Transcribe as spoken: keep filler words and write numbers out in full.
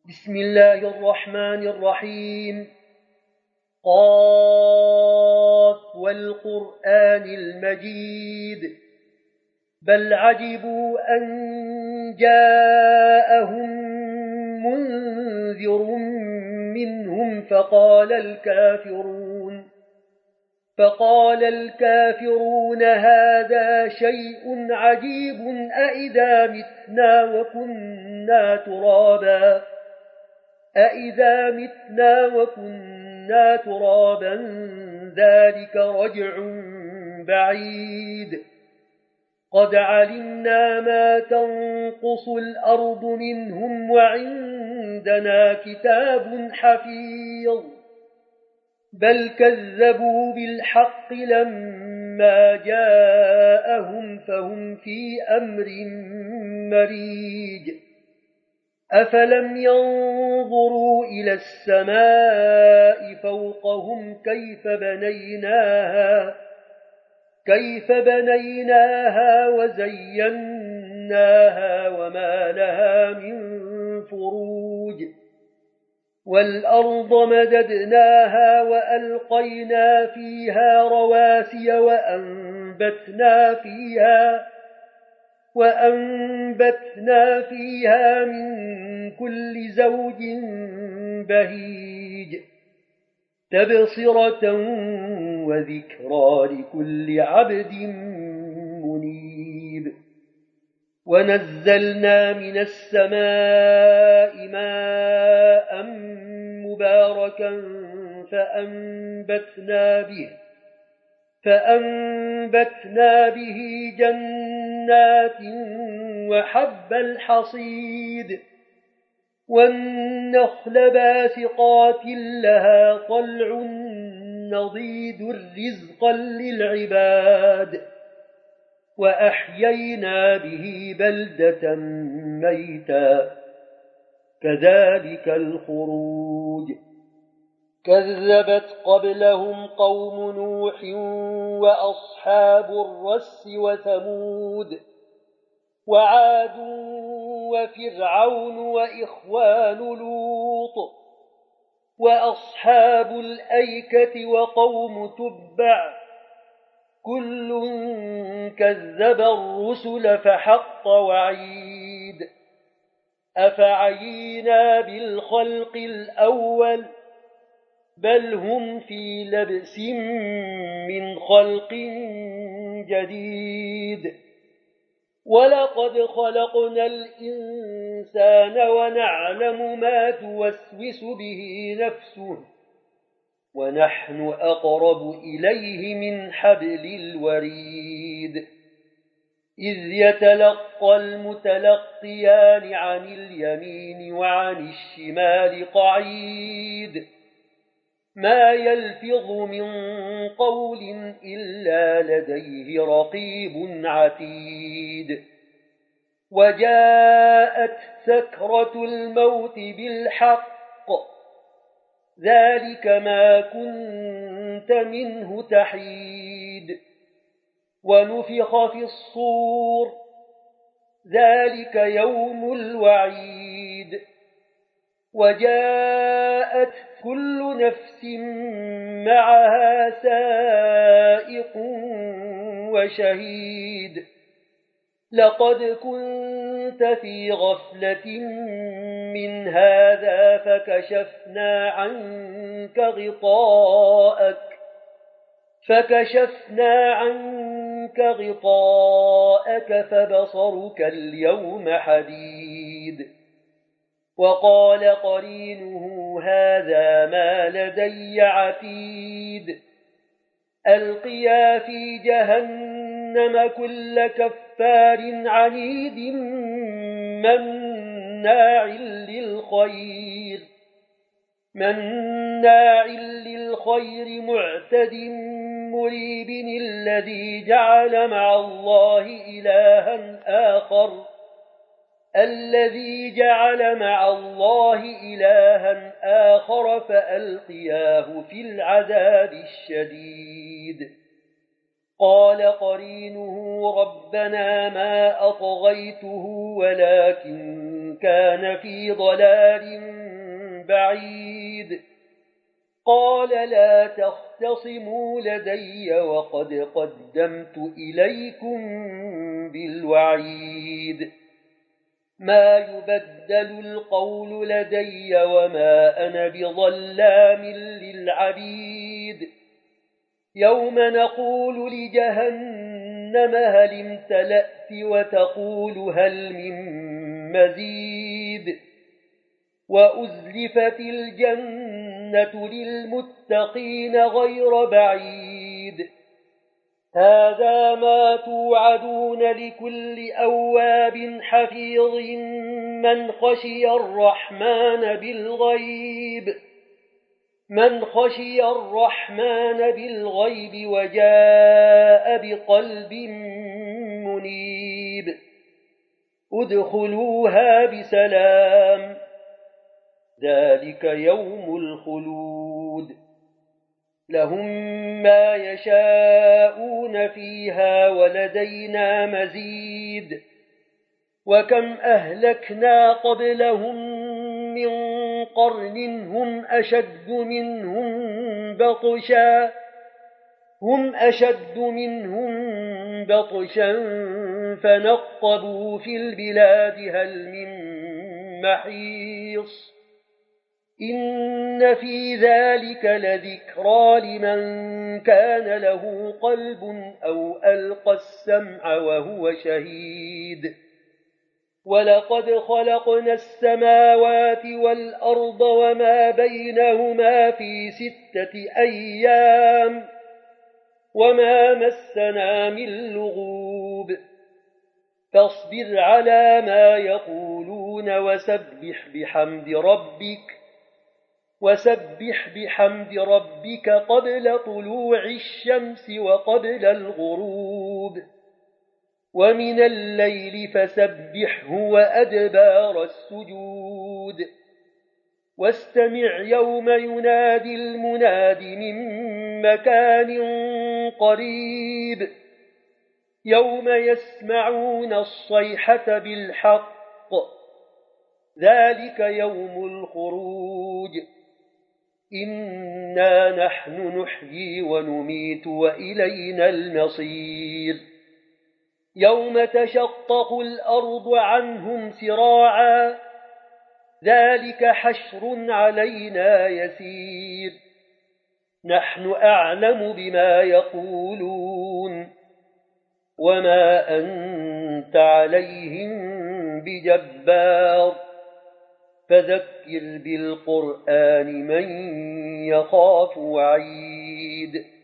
بسم الله الرحمن الرحيم. قاف والقرآن المجيد بل عجبوا أن جاءهم منذر منهم فقال الكافرون فقال الكافرون هذا شيء عجيب أئذا متنا وكنا ترابا أئذا متنا وكنا ترابا ذلك رجع بعيد قد علمنا ما تنقص الأرض منهم وعندنا كتاب حفيظ بل كذبوا بالحق لما جاءهم فهم في أمر مريج أفلم ينظروا إلى السماء فوقهم كيف بنيناها كيف بنيناها وزيناها وما لها من فروج والأرض مددناها وألقينا فيها رواسي وأنبتنا فيها وأنبتنا فيها من كل زوج بهيج تبصرة وذكرى لكل عبد منيب ونزلنا من السماء ماء مباركا فأنبتنا به فأنبتنا به جنات وحب الحصيد والنخل باسقات لها طلع نضيد رزقا للعباد وأحيينا به بلدة ميتا كذلك الخروج كذبت قبلهم قوم نوح وأصحاب الرس وثمود وعاد وفرعون وإخوان لوط وأصحاب الأيكة وقوم تبع كل كذب الرسل فحق وعيد أفعينا بالخلق الأول بل هم في لبس من خلق جديد ولقد خلقنا الإنسان ونعلم ما توسوس به نفسه ونحن أقرب إليه من حبل الوريد إذ يتلقى المتلقيان عن اليمين وعن الشمال قعيد ما يلفظ من قول إلا لديه رقيب عتيد وجاءت سكرة الموت بالحق ذلك ما كنت منه تحيد ونفخ في الصور ذلك يوم الوعيد وجاءت كل نفس معها سائق وشهيد لقد كنت في غفلة من هذا فكشفنا عنك غطاءك فكشفنا عنك غطاءك فبصرك اليوم حديد وقال قرينه هذا ما لدي عتيد ألقيا في جهنم كل كفار عنيد مناع للخير مناع للخير معتد مريب الذي جعل مع الله إلها آخر الذي جعل مع الله إلها آخر فألقياه في العذاب الشديد قال قرينه ربنا ما أطغيته ولكن كان في ضلال بعيد قال لا تختصموا لدي وقد قدمت إليكم بالوعيد ما يبدل القول لدي وما أنا بظلام للعبيد يوم نقول لجهنم هل امتلأت وتقول هل من مزيد وأزلفت الجنة للمتقين غير بعيد هذا ما توعدون لكل أواب حفيظ من خشي الرحمن بالغيب من خشي الرحمن بالغيب وجاء بقلب منيب ادخلوها بسلام ذلك يوم الخلود لهم ما يشاءون فيها ولدينا مزيد وكم أهلكنا قبلهم من قرن هم أشد منهم بطشا هم أشد منهم بطشا فنقبوا في البلاد هل من محيص إن في ذلك لذكرى لمن كان له قلب أو ألقى السمع وهو شهيد ولقد خلقنا السماوات والأرض وما بينهما في ستة أيام وما مسنا من لغوب فاصبر على ما يقولون وسبح بحمد ربك وسبح بحمد ربك قبل طلوع الشمس وقبل الغروب ومن الليل فسبحه وأدبار السجود واستمع يوم ينادي المناد من مكان قريب يوم يسمعون الصيحة بالحق ذلك يوم الخروج إنا نحن نحيي ونميت وإلينا المصير يوم تشقق الأرض عنهم سراعا ذلك حشر علينا يسير نحن أعلم بما يقولون وما أنت عليهم بجبار فذكر بالقرآن من يخاف وعيد